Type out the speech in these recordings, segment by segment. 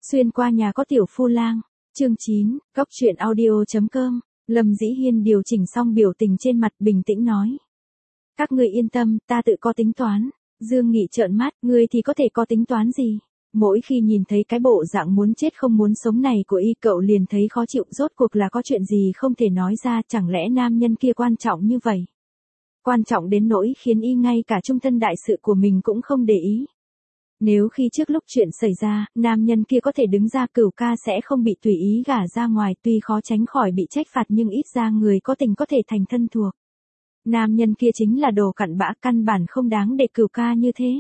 Xuyên qua nhà có tiểu phu lang. Chương 9, Cóc truyện audio.com. Lâm Dĩ Hiên điều chỉnh xong biểu tình trên mặt, bình tĩnh nói. Các ngươi yên tâm, ta tự có tính toán. Dương Nghị trợn mắt, ngươi thì có thể có tính toán gì? Mỗi khi nhìn thấy cái bộ dạng muốn chết không muốn sống này của y, cậu liền thấy khó chịu. Rốt cuộc là có chuyện gì không thể nói ra, chẳng lẽ nam nhân kia quan trọng như vậy? Quan trọng đến nỗi khiến y ngay cả trung thân đại sự của mình cũng không để ý. Nếu khi trước lúc chuyện xảy ra, nam nhân kia có thể đứng ra, Cửu ca sẽ không bị tùy ý gả ra ngoài, tuy khó tránh khỏi bị trách phạt nhưng ít ra người có tình có thể thành thân thuộc. Nam nhân kia chính là đồ cặn bã, căn bản không đáng để Cửu ca như thế.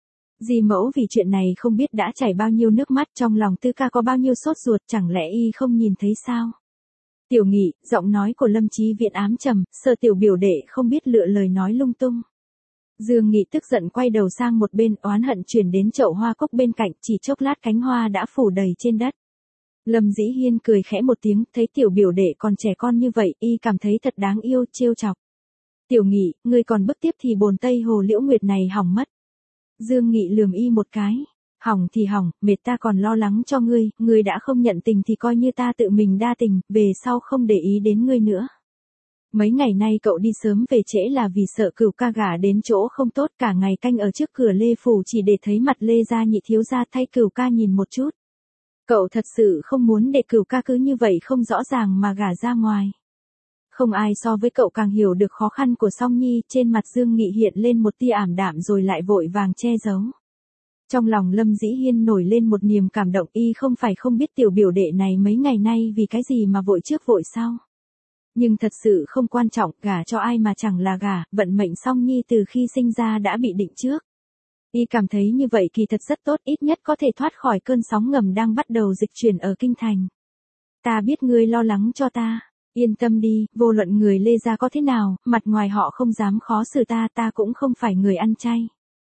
Dì mẫu vì chuyện này không biết đã chảy bao nhiêu nước mắt, trong lòng Tư ca có bao nhiêu sốt ruột, chẳng lẽ y không nhìn thấy sao? Tiểu Nghị, giọng nói của Lâm Chí Viễn ám trầm, sợ tiểu biểu đệ không biết lựa lời nói lung tung. Dương Nghị tức giận quay đầu sang một bên, oán hận chuyển đến chậu hoa cúc bên cạnh, chỉ chốc lát cánh hoa đã phủ đầy trên đất. Lâm Dĩ Hiên cười khẽ một tiếng, thấy tiểu biểu đệ còn trẻ con như vậy, y cảm thấy thật đáng yêu, trêu chọc. Tiểu Nghị, ngươi còn bước tiếp thì bồn Tây Hồ Liễu Nguyệt này hỏng mất. Dương Nghị lườm y một cái. Hỏng thì hỏng, mệt ta còn lo lắng cho ngươi, ngươi đã không nhận tình thì coi như ta tự mình đa tình, về sau không để ý đến ngươi nữa. Mấy ngày nay cậu đi sớm về trễ là vì sợ Cửu ca gả đến chỗ không tốt, cả ngày canh ở trước cửa Lê phủ chỉ để thấy mặt Lê gia nhị thiếu gia, thay Cửu ca nhìn một chút. Cậu thật sự không muốn để Cửu ca cứ như vậy không rõ ràng mà gả ra ngoài. Không ai so với cậu càng hiểu được khó khăn của Song Nhi, trên mặt Dương Nghị hiện lên một tia ảm đạm rồi lại vội vàng che giấu. Trong lòng Lâm Dĩ Hiên nổi lên một niềm cảm động, y không phải không biết tiểu biểu đệ này mấy ngày nay vì cái gì mà vội trước vội sau. Nhưng thật sự không quan trọng, gả cho ai mà chẳng là gả, vận mệnh Song Nhi từ khi sinh ra đã bị định trước. Y cảm thấy như vậy kỳ thật rất tốt, ít nhất có thể thoát khỏi cơn sóng ngầm đang bắt đầu dịch chuyển ở kinh thành. Ta biết ngươi lo lắng cho ta, yên tâm đi, vô luận người Lê gia có thế nào, mặt ngoài họ không dám khó xử ta, ta cũng không phải người ăn chay.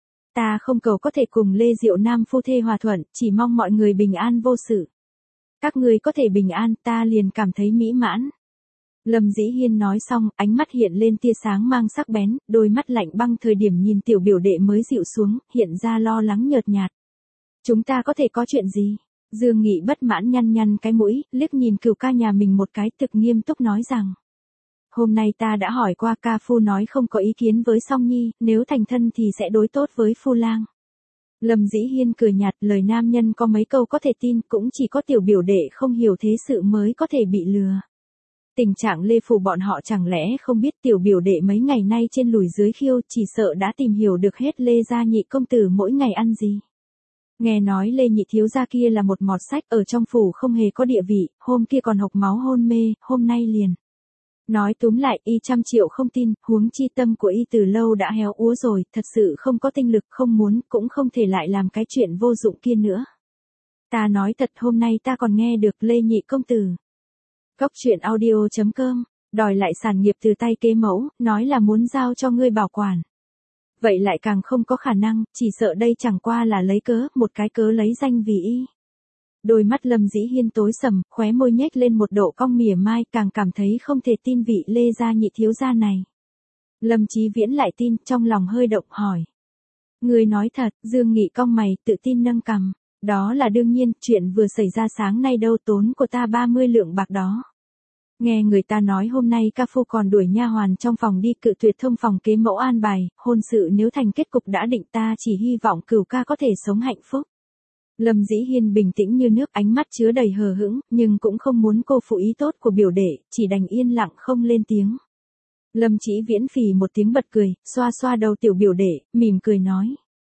Ta không cầu có thể cùng Lê Diệu Nam phu thê hòa thuận, chỉ mong mọi người bình an vô sự. Các ngươi có thể bình an, ta liền cảm thấy mỹ mãn. Lâm Dĩ Hiên nói xong, ánh mắt hiện lên tia sáng mang sắc bén, đôi mắt lạnh băng thời điểm nhìn tiểu biểu đệ mới dịu xuống, hiện ra lo lắng nhợt nhạt. Chúng ta có thể có chuyện gì? Dương Nghị bất mãn nhăn nhăn cái mũi, liếc nhìn Cửu ca nhà mình một cái, thực nghiêm túc nói rằng. Hôm nay ta đã hỏi qua, ca phu nói không có ý kiến với Song Nhi, nếu thành thân thì sẽ đối tốt với phu lang. Lâm Dĩ Hiên cười nhạt, lời nam nhân có mấy câu có thể tin, cũng chỉ có tiểu biểu đệ không hiểu thế sự mới có thể bị lừa. Tình trạng Lê phủ bọn họ chẳng lẽ không biết tiểu biểu đệ mấy ngày nay trên lùi dưới khiêu, chỉ sợ đã tìm hiểu được hết Lê gia nhị công tử mỗi ngày ăn gì. Nghe nói Lê nhị thiếu gia kia là một mọt sách, ở trong phủ không hề có địa vị, hôm kia còn hộc máu hôn mê, hôm nay liền. Nói túm lại, y 100 triệu không tin, huống chi tâm của y từ lâu đã héo úa rồi, thật sự không có tinh lực, không muốn, cũng không thể lại làm cái chuyện vô dụng kia nữa. Ta nói thật, hôm nay ta còn nghe được Lê nhị công tử. Cóc truyện audio.com, đòi lại sản nghiệp từ tay kế mẫu, nói là muốn giao cho ngươi bảo quản. Vậy lại càng không có khả năng, chỉ sợ đây chẳng qua là lấy cớ, một cái cớ lấy danh vì y. Đôi mắt Lâm Dĩ Hiên tối sầm, khóe môi nhếch lên một độ cong mỉa mai, càng cảm thấy không thể tin vị Lê gia nhị thiếu gia này. Lâm Chí Viễn lại tin, trong lòng hơi động, hỏi. Ngươi nói thật? Dương Nghị cong mày, tự tin nâng cằm. Đó là đương nhiên, chuyện vừa xảy ra sáng nay đâu, tốn của ta 30 lượng bạc đó. Nghe người ta nói hôm nay ca phu còn đuổi nha hoàn trong phòng đi, cự tuyệt thông phòng kế mẫu an bài, hôn sự nếu thành kết cục đã định, ta chỉ hy vọng Cửu ca có thể sống hạnh phúc. Lâm Dĩ Hiên bình tĩnh như nước, ánh mắt chứa đầy hờ hững, nhưng cũng không muốn cô phụ ý tốt của biểu đệ, chỉ đành yên lặng không lên tiếng. Lâm Chí Viễn phì một tiếng bật cười, xoa xoa đầu tiểu biểu đệ, mỉm cười nói.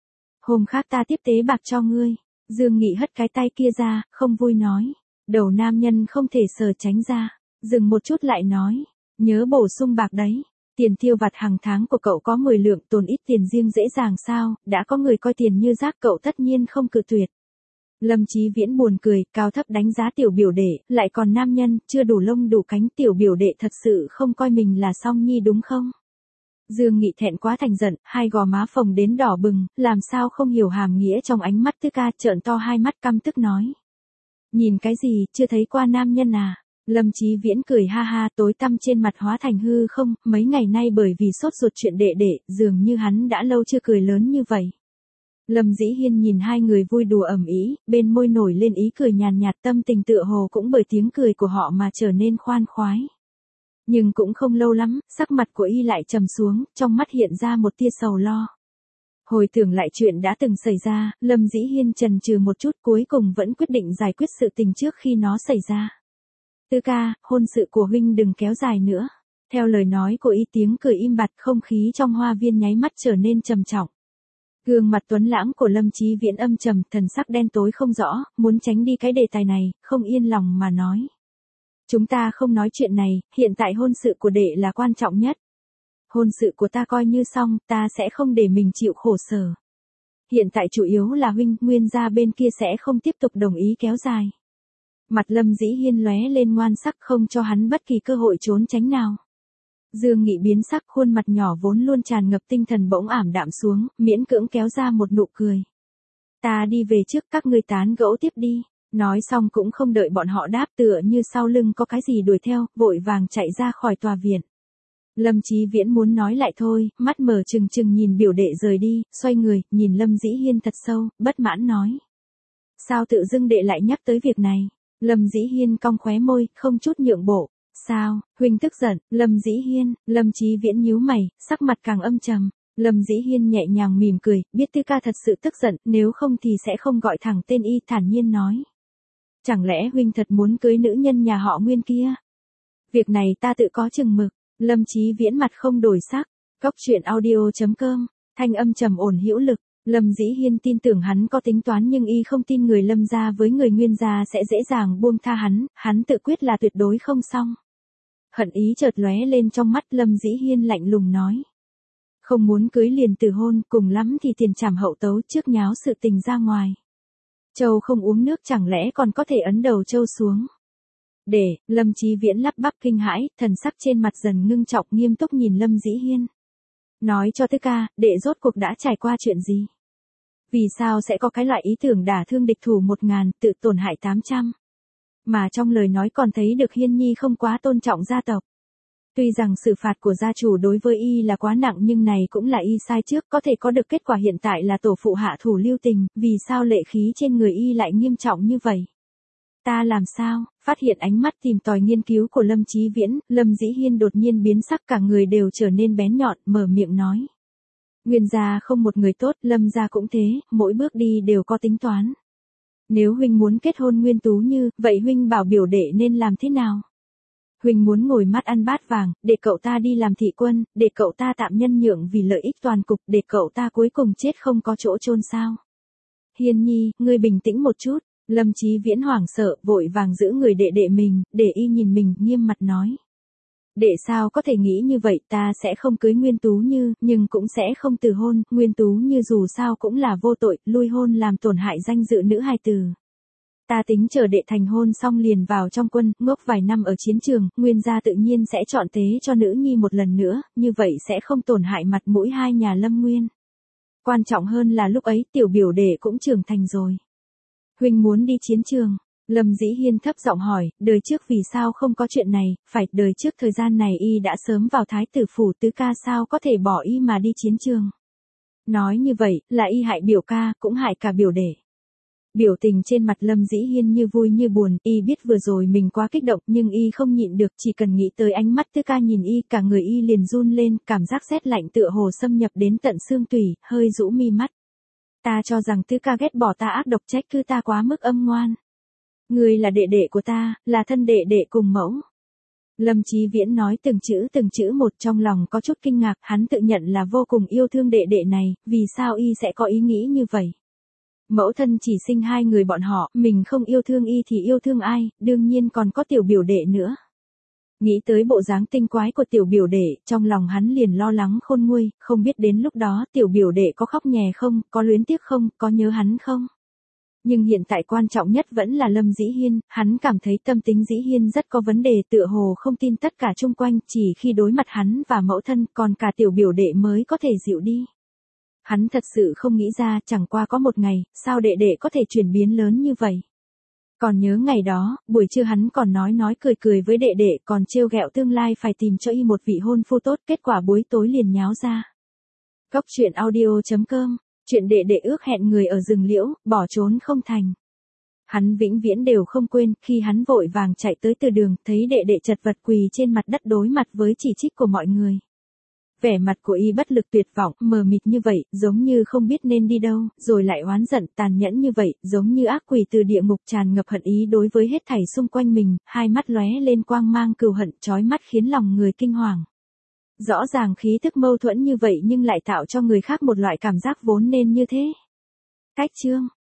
Hôm khác ta tiếp tế bạc cho ngươi. Dương Nghị hất cái tay kia ra, không vui nói. Đầu nam nhân không thể sờ tránh ra. Dừng một chút lại nói. Nhớ bổ sung bạc đấy. Tiền tiêu vặt hàng tháng của cậu có 10 lượng, tồn ít tiền riêng dễ dàng sao, đã có người coi tiền như rác, cậu tất nhiên không cự tuyệt. Lâm Chí Viễn buồn cười, cao thấp đánh giá tiểu biểu đệ, lại còn nam nhân, chưa đủ lông đủ cánh, tiểu biểu đệ thật sự không coi mình là Song Nhi đúng không? Dương Nghị thẹn quá thành giận, hai gò má phồng đến đỏ bừng, làm sao không hiểu hàm nghĩa trong ánh mắt Tư ca, trợn to hai mắt căm tức nói. Nhìn cái gì, chưa thấy qua nam nhân à? Lâm Chí Viễn cười ha ha, tối tăm trên mặt hóa thành hư không, mấy ngày nay bởi vì sốt ruột chuyện đệ đệ, dường như hắn đã lâu chưa cười lớn như vậy. Lâm Dĩ Hiên nhìn hai người vui đùa ầm ĩ, bên môi nổi lên ý cười nhàn nhạt, tâm tình tựa hồ cũng bởi tiếng cười của họ mà trở nên khoan khoái. Nhưng cũng không lâu lắm, sắc mặt của y lại trầm xuống, trong mắt hiện ra một tia sầu lo. Hồi tưởng lại chuyện đã từng xảy ra, Lâm Dĩ Hiên chần chừ một chút, cuối cùng vẫn quyết định giải quyết sự tình trước khi nó xảy ra. Tư ca, hôn sự của huynh đừng kéo dài nữa. Theo lời nói của y, tiếng cười im bặt, không khí trong hoa viên nháy mắt trở nên trầm trọng. Gương mặt tuấn lãng của Lâm Chí Viễn âm trầm, thần sắc đen tối không rõ, muốn tránh đi cái đề tài này, không yên lòng mà nói. Chúng ta không nói chuyện này, hiện tại hôn sự của đệ là quan trọng nhất. Hôn sự của ta coi như xong, ta sẽ không để mình chịu khổ sở. Hiện tại chủ yếu là huynh, Nguyên gia bên kia sẽ không tiếp tục đồng ý kéo dài. Mặt Lâm Dĩ Hiên lóe lên ngoan sắc, không cho hắn bất kỳ cơ hội trốn tránh nào. Dương Nghị biến sắc, khuôn mặt nhỏ vốn luôn tràn ngập tinh thần bỗng ảm đạm xuống, miễn cưỡng kéo ra một nụ cười. Ta đi về trước, các ngươi tán gẫu tiếp đi. Nói xong cũng không đợi bọn họ đáp, tựa như sau lưng có cái gì đuổi theo, vội vàng chạy ra khỏi tòa viện. Lâm Chí Viễn muốn nói lại thôi, mắt mở trừng trừng nhìn biểu đệ rời đi, xoay người, nhìn Lâm Dĩ Hiên thật sâu, bất mãn nói. Sao tự dưng đệ lại nhắc tới việc này? Lâm Dĩ Hiên cong khóe môi, không chút nhượng bộ. Sao, huynh tức giận? Lâm Dĩ Hiên, Lâm Chí Viễn nhíu mày, sắc mặt càng âm trầm. Lâm Dĩ Hiên nhẹ nhàng mỉm cười, biết Tư ca thật sự tức giận, nếu không thì sẽ không gọi thẳng tên y, thản nhiên nói. Chẳng lẽ huynh thật muốn cưới nữ nhân nhà họ Nguyên kia? Việc này ta tự có chừng mực. Lâm Chí Viễn mặt không đổi sắc. Cóc truyện audio.com, thanh âm trầm ổn hữu lực. Lâm Dĩ Hiên tin tưởng hắn có tính toán, nhưng y không tin người Lâm gia với người Nguyên gia sẽ dễ dàng buông tha hắn tự quyết là tuyệt đối không xong. Hận ý chợt lóe lên trong mắt, Lâm Dĩ Hiên lạnh lùng nói. Không muốn cưới liền từ hôn, cùng lắm thì tiền trảm hậu tấu, trước nháo sự tình ra ngoài. Châu không uống nước chẳng lẽ còn có thể ấn đầu châu xuống. Lâm Chí Viễn lắp bắp kinh hãi, thần sắc trên mặt dần ngưng trọng, nghiêm túc nhìn Lâm Dĩ Hiên. Nói cho Tư ca, đệ rốt cuộc đã trải qua chuyện gì? Vì sao sẽ có cái loại ý tưởng đả thương địch thủ 1000, tự tổn hại 800? Mà trong lời nói còn thấy được Hiên Nhi không quá tôn trọng gia tộc. Tuy rằng xử phạt của gia chủ đối với y là quá nặng, nhưng này cũng là y sai trước, có thể có được kết quả hiện tại là tổ phụ hạ thủ lưu tình, vì sao lệ khí trên người y lại nghiêm trọng như vậy? Ta làm sao? Phát hiện ánh mắt tìm tòi nghiên cứu của Lâm Chí Viễn, Lâm Dĩ Hiên đột nhiên biến sắc, cả người đều trở nên bén nhọn, mở miệng nói. Nguyên gia không một người tốt, Lâm gia cũng thế, mỗi bước đi đều có tính toán. Nếu huynh muốn kết hôn Nguyên Tú Như, vậy huynh bảo biểu đệ nên làm thế nào? Huynh muốn ngồi mắt ăn bát vàng, để cậu ta đi làm thị quân, để cậu ta tạm nhân nhượng vì lợi ích toàn cục, để cậu ta cuối cùng chết không có chỗ chôn sao? Hiên Nhi, ngươi bình tĩnh một chút. Lâm Chí Viễn hoảng sợ, vội vàng giữ người đệ đệ mình, để y nhìn mình, nghiêm mặt nói. Đệ sao có thể nghĩ như vậy, ta sẽ không cưới Nguyên Tú Như, nhưng cũng sẽ không từ hôn, Nguyên Tú Như dù sao cũng là vô tội, lui hôn làm tổn hại danh dự nữ hài tử. Ta tính chờ đệ thành hôn xong liền vào trong quân, ngốc vài năm ở chiến trường, Nguyên gia tự nhiên sẽ chọn tế cho nữ nhi một lần nữa, như vậy sẽ không tổn hại mặt mũi hai nhà Lâm Nguyên. Quan trọng hơn là lúc ấy tiểu biểu đệ cũng trưởng thành rồi. Huynh muốn đi chiến trường? Lâm Dĩ Hiên thấp giọng hỏi, đời trước vì sao không có chuyện này, phải đời trước thời gian này y đã sớm vào thái tử phủ, Tứ ca sao có thể bỏ y mà đi chiến trường? Nói như vậy, là y hại biểu ca, cũng hại cả biểu đệ. Biểu tình trên mặt Lâm Dĩ Hiên như vui như buồn, y biết vừa rồi mình quá kích động, nhưng y không nhịn được, chỉ cần nghĩ tới ánh mắt Tứ ca nhìn y, cả người y liền run lên, cảm giác rét lạnh tựa hồ xâm nhập đến tận xương tủy, hơi rũ mi mắt. Ta cho rằng Tứ ca ghét bỏ ta, ác độc trách cứ ta quá mức âm ngoan. Ngươi là đệ đệ của ta, là thân đệ đệ cùng mẫu. Lâm Chí Viễn nói từng chữ một, trong lòng có chút kinh ngạc, hắn tự nhận là vô cùng yêu thương đệ đệ này, vì sao y sẽ có ý nghĩ như vậy? Mẫu thân chỉ sinh hai người bọn họ, mình không yêu thương y thì yêu thương ai, đương nhiên còn có tiểu biểu đệ nữa. Nghĩ tới bộ dáng tinh quái của tiểu biểu đệ, trong lòng hắn liền lo lắng khôn nguôi, không biết đến lúc đó tiểu biểu đệ có khóc nhè không, có luyến tiếc không, có nhớ hắn không. Nhưng hiện tại quan trọng nhất vẫn là Lâm Dĩ Hiên, hắn cảm thấy tâm tính Dĩ Hiên rất có vấn đề, tựa hồ không tin tất cả chung quanh, chỉ khi đối mặt hắn và mẫu thân, còn cả tiểu biểu đệ mới có thể dịu đi. Hắn thật sự không nghĩ ra, chẳng qua có một ngày, sao đệ đệ có thể chuyển biến lớn như vậy. Còn nhớ ngày đó, buổi trưa hắn còn nói cười với đệ đệ, còn trêu ghẹo tương lai phải tìm cho y một vị hôn phu tốt, kết quả buổi tối liền nháo ra. Cóc truyện audio.com Chuyện đệ đệ ước hẹn người ở rừng liễu, bỏ trốn không thành. Hắn vĩnh viễn đều không quên, khi hắn vội vàng chạy tới từ đường, thấy đệ đệ chật vật quỳ trên mặt đất đối mặt với chỉ trích của mọi người. Vẻ mặt của y bất lực tuyệt vọng, mờ mịt như vậy, giống như không biết nên đi đâu, rồi lại oán giận tàn nhẫn như vậy, giống như ác quỷ từ địa ngục tràn ngập hận ý đối với hết thảy xung quanh mình, hai mắt lóe lên quang mang cừu hận chói mắt khiến lòng người kinh hoàng. Rõ ràng khí thức mâu thuẫn như vậy nhưng lại tạo cho người khác một loại cảm giác vốn nên như thế. Cách chương